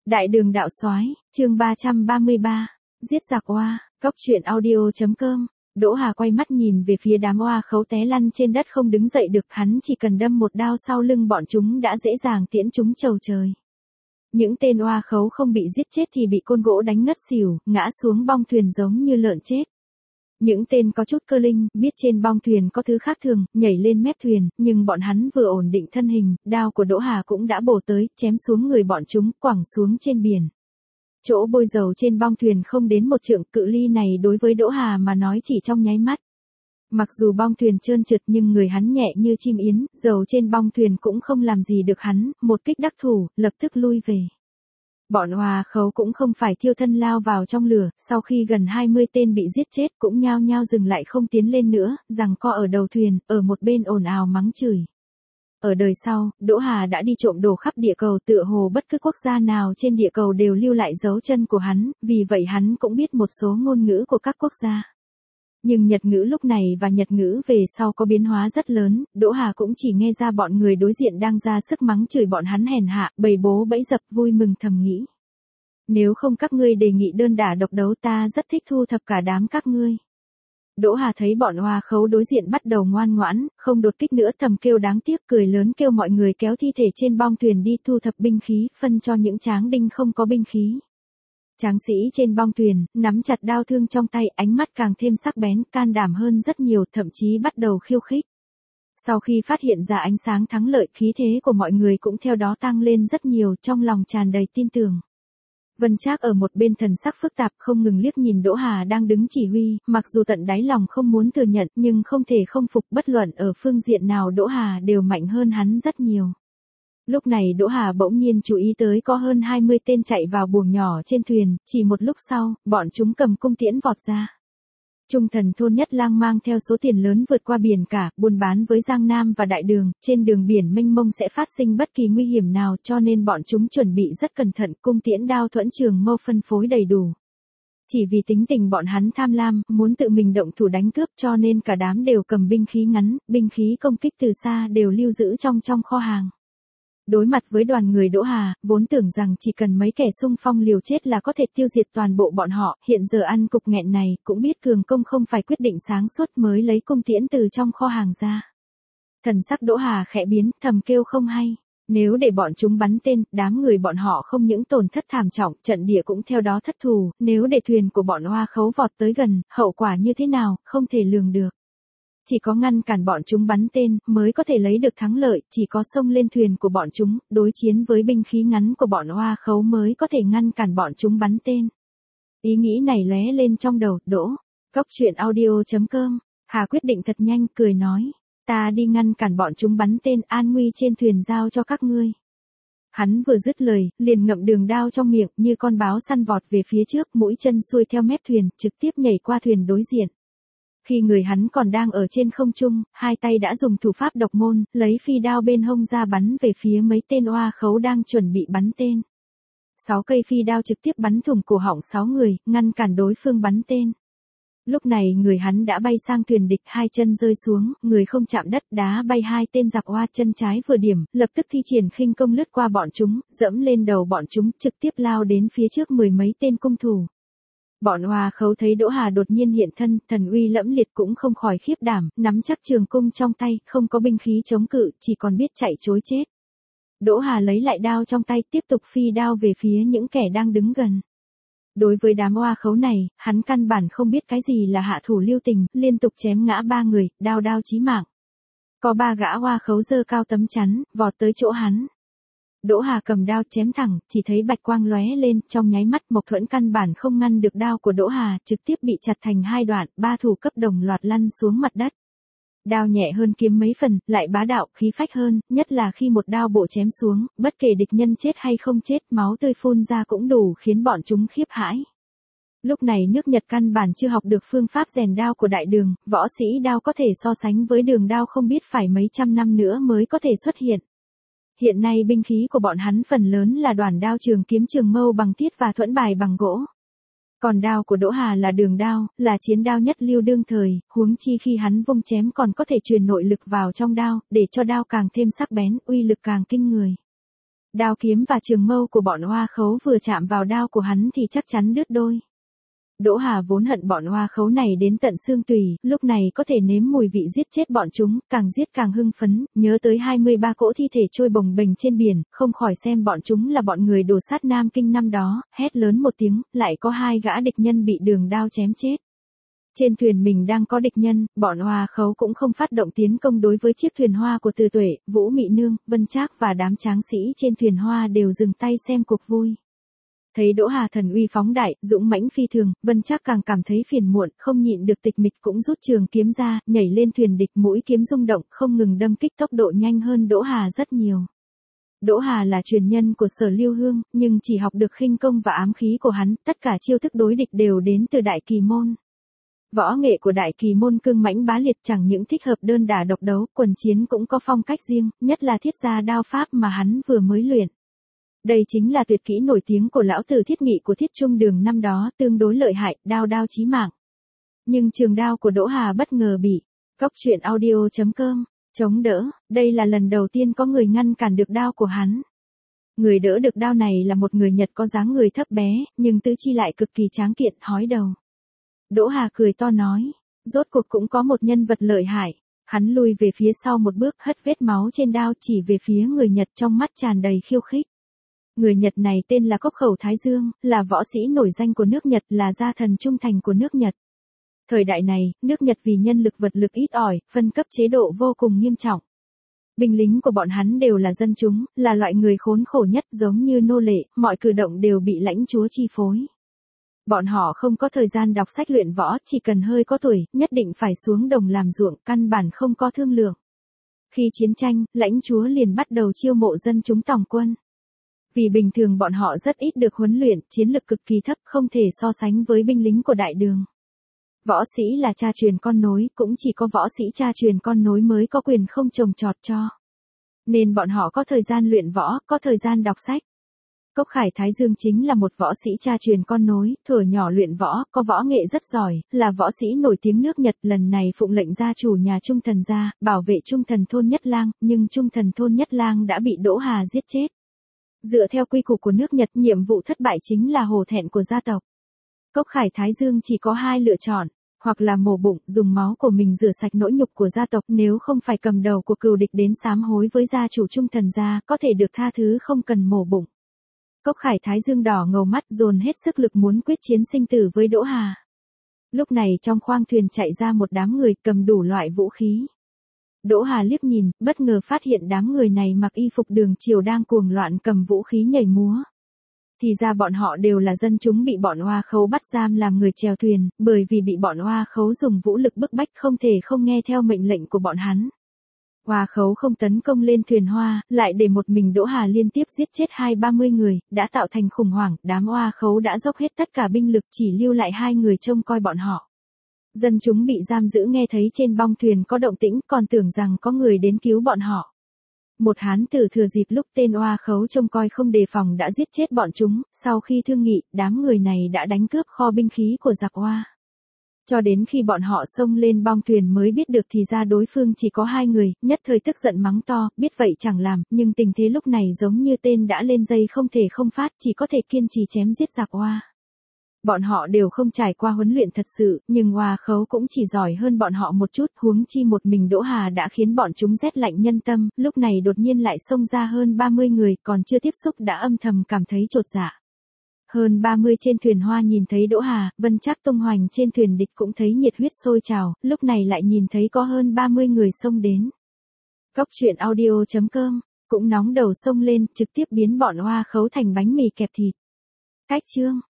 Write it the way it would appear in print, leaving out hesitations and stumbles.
Đại đường đạo soái, chương 333, giết giặc oa, cóc truyện audio.com. Đỗ Hà quay mắt nhìn về phía đám oa khấu té lăn trên đất không đứng dậy được, hắn chỉ cần đâm một đao sau lưng bọn chúng đã dễ dàng tiễn chúng chầu trời. Những tên oa khấu không bị giết chết thì bị côn gỗ đánh ngất xỉu, ngã xuống bong thuyền giống như lợn chết. Những tên có chút cơ linh, biết trên bong thuyền có thứ khác thường, nhảy lên mép thuyền, nhưng bọn hắn vừa ổn định thân hình, đao của Đỗ Hà cũng đã bổ tới, chém xuống người bọn chúng, quẳng xuống trên biển. Chỗ bôi dầu trên bong thuyền không đến một trượng, cự ly này đối với Đỗ Hà mà nói chỉ trong nháy mắt. Mặc dù bong thuyền trơn trượt nhưng người hắn nhẹ như chim yến, dầu trên bong thuyền cũng không làm gì được hắn, một kích đắc thủ, lập tức lui về. Bọn oa khấu cũng không phải thiêu thân lao vào trong lửa, sau khi gần 20 tên bị giết chết cũng nhao nhao dừng lại không tiến lên nữa, giằng co ở đầu thuyền, ở một bên ồn ào mắng chửi. Ở đời sau, Đỗ Hà đã đi trộm đồ khắp địa cầu, tựa hồ bất cứ quốc gia nào trên địa cầu đều lưu lại dấu chân của hắn, vì vậy hắn cũng biết một số ngôn ngữ của các quốc gia. Nhưng Nhật ngữ lúc này và Nhật ngữ về sau có biến hóa rất lớn, Đỗ Hà cũng chỉ nghe ra bọn người đối diện đang ra sức mắng chửi bọn hắn hèn hạ, bầy bố bẫy dập, vui mừng thầm nghĩ. Nếu không các ngươi đề nghị đơn đả độc đấu, ta rất thích thu thập cả đám các ngươi. Đỗ Hà thấy bọn oa khấu đối diện bắt đầu ngoan ngoãn, không đột kích nữa, thầm kêu đáng tiếc, cười lớn kêu mọi người kéo thi thể trên bong thuyền đi thu thập binh khí, phân cho những tráng đinh không có binh khí. Tráng sĩ trên bong thuyền, nắm chặt đao thương trong tay, ánh mắt càng thêm sắc bén, can đảm hơn rất nhiều, thậm chí bắt đầu khiêu khích. Sau khi phát hiện ra ánh sáng thắng lợi, khí thế của mọi người cũng theo đó tăng lên rất nhiều, trong lòng tràn đầy tin tưởng. Vân Trác ở một bên thần sắc phức tạp không ngừng liếc nhìn Đỗ Hà đang đứng chỉ huy, mặc dù tận đáy lòng không muốn thừa nhận nhưng không thể không phục, bất luận ở phương diện nào Đỗ Hà đều mạnh hơn hắn rất nhiều. Lúc này Đỗ Hà bỗng nhiên chú ý tới có hơn 20 tên chạy vào buồng nhỏ trên thuyền, chỉ một lúc sau, bọn chúng cầm cung tiễn vọt ra. Trung Thần Thôn Nhất Lang mang theo số tiền lớn vượt qua biển cả, buôn bán với Giang Nam và Đại Đường, trên đường biển mênh mông sẽ phát sinh bất kỳ nguy hiểm nào, cho nên bọn chúng chuẩn bị rất cẩn thận, cung tiễn đao thuẫn trường mâu phân phối đầy đủ. Chỉ vì tính tình bọn hắn tham lam, muốn tự mình động thủ đánh cướp, cho nên cả đám đều cầm binh khí ngắn, binh khí công kích từ xa đều lưu giữ trong kho hàng. Đối mặt với đoàn người Đỗ Hà, vốn tưởng rằng chỉ cần mấy kẻ xung phong liều chết là có thể tiêu diệt toàn bộ bọn họ, hiện giờ ăn cục nghẹn này, cũng biết cường công không phải quyết định sáng suốt mới lấy cung tiễn từ trong kho hàng ra. Thần sắc Đỗ Hà khẽ biến, thầm kêu không hay. Nếu để bọn chúng bắn tên, đám người bọn họ không những tổn thất thảm trọng, trận địa cũng theo đó thất thù, nếu để thuyền của bọn oa khấu vọt tới gần, hậu quả như thế nào, không thể lường được. Chỉ có ngăn cản bọn chúng bắn tên, mới có thể lấy được thắng lợi, chỉ có xông lên thuyền của bọn chúng, đối chiến với binh khí ngắn của bọn oa khấu mới có thể ngăn cản bọn chúng bắn tên. Ý nghĩ này lóe lên trong đầu, Đỗ. Cóc truyện audio.com, Hà quyết định thật nhanh, cười nói. Ta đi ngăn cản bọn chúng bắn tên, an nguy trên thuyền giao cho các ngươi. Hắn vừa dứt lời, liền ngậm đường đao trong miệng, như con báo săn vọt về phía trước, mũi chân xuôi theo mép thuyền, trực tiếp nhảy qua thuyền đối diện. Khi người hắn còn đang ở trên không trung, hai tay đã dùng thủ pháp độc môn, lấy phi đao bên hông ra bắn về phía mấy tên oa khấu đang chuẩn bị bắn tên. 6 cây phi đao trực tiếp bắn thủng cổ họng 6 người, ngăn cản đối phương bắn tên. Lúc này người hắn đã bay sang thuyền địch, hai chân rơi xuống, người không chạm đất, đá bay hai tên giặc oa, chân trái vừa điểm, lập tức thi triển khinh công lướt qua bọn chúng, dẫm lên đầu bọn chúng, trực tiếp lao đến phía trước mười mấy tên cung thủ. Bọn oa khấu thấy Đỗ Hà đột nhiên hiện thân, thần uy lẫm liệt cũng không khỏi khiếp đảm, nắm chắc trường cung trong tay, không có binh khí chống cự, chỉ còn biết chạy trối chết. Đỗ Hà lấy lại đao trong tay, tiếp tục phi đao về phía những kẻ đang đứng gần. Đối với đám oa khấu này, hắn căn bản không biết cái gì là hạ thủ lưu tình, liên tục chém ngã 3 người, đao chí mạng. Có 3 gã oa khấu giơ cao tấm chắn, vọt tới chỗ hắn. Đỗ Hà cầm đao chém thẳng, chỉ thấy bạch quang lóe lên, trong nháy mắt Mộc Thuẫn căn bản không ngăn được đao của Đỗ Hà, trực tiếp bị chặt thành 2 đoạn, 3 thủ cấp đồng loạt lăn xuống mặt đất. Đao nhẹ hơn kiếm mấy phần, lại bá đạo, khí phách hơn, nhất là khi một đao bộ chém xuống, bất kể địch nhân chết hay không chết, máu tươi phun ra cũng đủ khiến bọn chúng khiếp hãi. Lúc này nước Nhật căn bản chưa học được phương pháp rèn đao của Đại Đường, võ sĩ đao có thể so sánh với đường đao không biết phải mấy trăm năm nữa mới có thể xuất hiện. Hiện nay binh khí của bọn hắn phần lớn là đoản đao, trường kiếm, trường mâu bằng thiết và thuẫn bài bằng gỗ. Còn đao của Đỗ Hà là đường đao, là chiến đao nhất lưu đương thời, huống chi khi hắn vung chém còn có thể truyền nội lực vào trong đao, để cho đao càng thêm sắc bén, uy lực càng kinh người. Đao kiếm và trường mâu của bọn Hoa Khấu vừa chạm vào đao của hắn thì chắc chắn đứt đôi. Đỗ Hà vốn hận bọn Hoa Khấu này đến tận xương tủy, lúc này có thể nếm mùi vị giết chết bọn chúng, càng giết càng hưng phấn, nhớ tới 23 cỗ thi thể trôi bồng bềnh trên biển, không khỏi xem bọn chúng là bọn người đổ sát Nam Kinh năm đó, hét lớn một tiếng, lại có 2 gã địch nhân bị đường đao chém chết. Trên thuyền mình đang có địch nhân, bọn Hoa Khấu cũng không phát động tiến công đối với chiếc thuyền hoa của Từ Tuệ, Vũ Mị Nương, Vân Trác và đám tráng sĩ trên thuyền hoa đều dừng tay xem cuộc vui. Thấy Đỗ Hà thần uy phóng đại, dũng mãnh phi thường, Vân Trác càng cảm thấy phiền muộn, không nhịn được tịch mịch cũng rút trường kiếm ra, nhảy lên thuyền địch, mũi kiếm rung động, không ngừng đâm kích, tốc độ nhanh hơn Đỗ Hà rất nhiều. Đỗ Hà là truyền nhân của Sở Lưu Hương, nhưng chỉ học được khinh công và ám khí của hắn, tất cả chiêu thức đối địch đều đến từ Đại Kỳ Môn. Võ nghệ của Đại Kỳ Môn cương mãnh bá liệt, chẳng những thích hợp đơn đả độc đấu, quần chiến cũng có phong cách riêng, nhất là thiết gia đao pháp mà hắn vừa mới luyện. Đây chính là tuyệt kỹ nổi tiếng của lão tử Thiết Nghị của Thiết Trung Đường năm đó, tương đối lợi hại, đao đao chí mạng. Nhưng trường đao của Đỗ Hà bất ngờ bị coctruyện.audio.com chống đỡ, đây là lần đầu tiên có người ngăn cản được đao của hắn. Người đỡ được đao này là một người Nhật có dáng người thấp bé, nhưng tứ chi lại cực kỳ tráng kiện, hói đầu. Đỗ Hà cười to nói, rốt cuộc cũng có một nhân vật lợi hại. Hắn lùi về phía sau một bước, hất vết máu trên đao chỉ về phía người Nhật, trong mắt tràn đầy khiêu khích. Người Nhật này tên là Cốc Khẩu Thái Dương, là võ sĩ nổi danh của nước Nhật, là gia thần trung thành của nước Nhật. Thời đại này, nước Nhật vì nhân lực vật lực ít ỏi, phân cấp chế độ vô cùng nghiêm trọng. Binh lính của bọn hắn đều là dân chúng, là loại người khốn khổ nhất, giống như nô lệ, mọi cử động đều bị lãnh chúa chi phối. Bọn họ không có thời gian đọc sách luyện võ, chỉ cần hơi có tuổi, nhất định phải xuống đồng làm ruộng, căn bản không có thương lượng. Khi chiến tranh, lãnh chúa liền bắt đầu chiêu mộ dân chúng tòng quân. Vì bình thường bọn họ rất ít được huấn luyện, chiến lực cực kỳ thấp, không thể so sánh với binh lính của đại đường. Võ sĩ là cha truyền con nối, cũng chỉ có võ sĩ cha truyền con nối mới có quyền không trồng trọt cho. Nên bọn họ có thời gian luyện võ, có thời gian đọc sách. Cốc Khải Thái Dương chính là một võ sĩ cha truyền con nối, thuở nhỏ luyện võ, có võ nghệ rất giỏi, là võ sĩ nổi tiếng nước Nhật, lần này phụng lệnh gia chủ nhà Trung Thần gia, bảo vệ Trung Thần thôn Nhất Lang, nhưng Trung Thần thôn Nhất Lang đã bị Đỗ Hà giết chết. Dựa theo quy củ của nước Nhật, nhiệm vụ thất bại chính là hổ thẹn của gia tộc. Cốc Khải Thái Dương chỉ có 2 lựa chọn, hoặc là mổ bụng, dùng máu của mình rửa sạch nỗi nhục của gia tộc, nếu không phải cầm đầu của cừu địch đến sám hối với gia chủ Trung Thần gia, có thể được tha thứ không cần mổ bụng. Cốc Khải Thái Dương đỏ ngầu mắt, dồn hết sức lực muốn quyết chiến sinh tử với Đỗ Hà. Lúc này trong khoang thuyền chạy ra một đám người cầm đủ loại vũ khí. Đỗ Hà liếc nhìn, bất ngờ phát hiện đám người này mặc y phục đường triều đang cuồng loạn cầm vũ khí nhảy múa. Thì ra bọn họ đều là dân chúng bị bọn Hoa Khấu bắt giam làm người chèo thuyền, bởi vì bị bọn Hoa Khấu dùng vũ lực bức bách không thể không nghe theo mệnh lệnh của bọn hắn. Hoa Khấu không tấn công lên thuyền hoa, lại để một mình Đỗ Hà liên tiếp giết chết 20-30 người, đã tạo thành khủng hoảng, đám Hoa Khấu đã dốc hết tất cả binh lực, chỉ lưu lại 2 người trông coi bọn họ. Dân chúng bị giam giữ nghe thấy trên bong thuyền có động tĩnh, còn tưởng rằng có người đến cứu bọn họ. Một hán tử thừa dịp lúc tên Hoa Khấu trông coi không đề phòng đã giết chết bọn chúng, sau khi thương nghị, đám người này đã đánh cướp kho binh khí của giặc Hoa. Cho đến khi bọn họ xông lên bong thuyền mới biết được thì ra đối phương chỉ có 2 người, nhất thời tức giận mắng to, biết vậy chẳng làm, nhưng tình thế lúc này giống như tên đã lên dây không thể không phát, chỉ có thể kiên trì chém giết giặc Hoa. Bọn họ đều không trải qua huấn luyện thật sự, nhưng Hoa Khấu cũng chỉ giỏi hơn bọn họ một chút, huống chi một mình Đỗ Hà đã khiến bọn chúng rét lạnh nhân tâm, lúc này đột nhiên lại xông ra hơn 30 người, còn chưa tiếp xúc đã âm thầm cảm thấy chột dạ. Hơn 30 trên thuyền hoa nhìn thấy Đỗ Hà, Vân Trác tung hoành trên thuyền địch cũng thấy nhiệt huyết sôi trào, lúc này lại nhìn thấy có hơn 30 người xông đến. Coctruyện.audio.com cũng nóng đầu xông lên, trực tiếp biến bọn Hoa Khấu thành bánh mì kẹp thịt. Cách chương